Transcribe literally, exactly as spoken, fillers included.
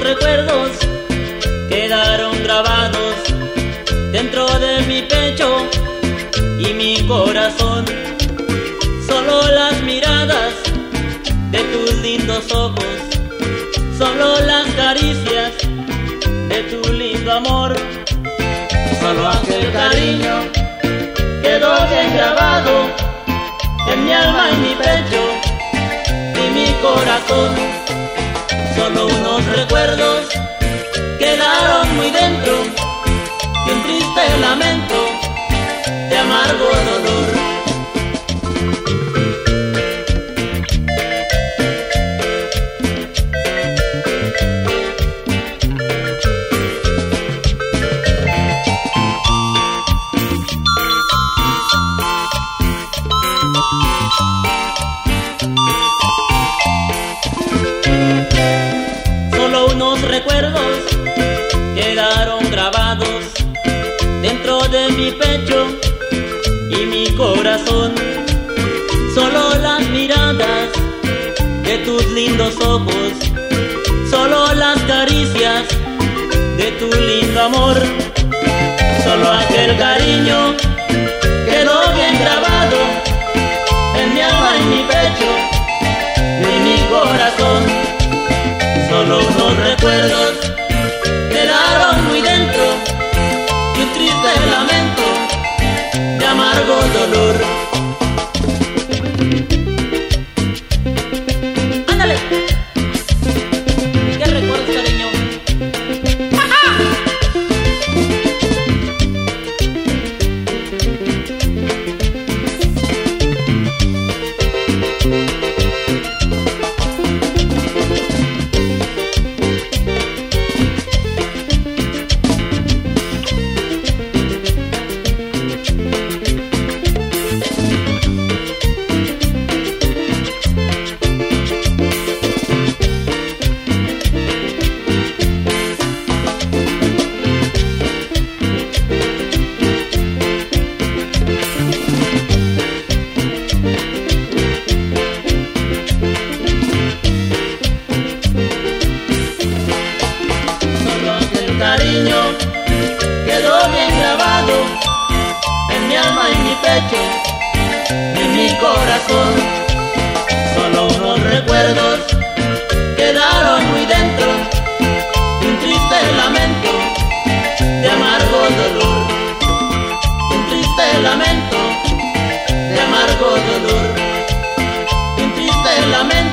recuerdos quedaron grabados dentro de mi pecho y mi corazón. Solo las miradas de tus lindos ojos, solo las caricias de tu lindo amor, solo aquel cariño quedó bien grabado en mi alma y mi pecho y mi corazón. Solo unos recuerdos quedaron muy dentro y un triste lamento de amargo dolor. Solo unos recuerdos quedaron grabados dentro de mi pecho y mi corazón. Solo las miradas de tus lindos ojos, solo las caricias de tu lindo amor, solo aquel cariño quedó bien grabado en mi alma y mi pecho y mi corazón. Solo unos recuerdos quedaron muy dentro y un triste lamento de amargo dolor. ¡Ándale! ¿Qué recuerdos, cariño? Cariño quedó bien grabado en mi alma y mi pecho y mi corazón. Solo unos recuerdos quedaron muy dentro y un triste lamento de amargo dolor. Un triste lamento de amargo dolor. Un triste lamento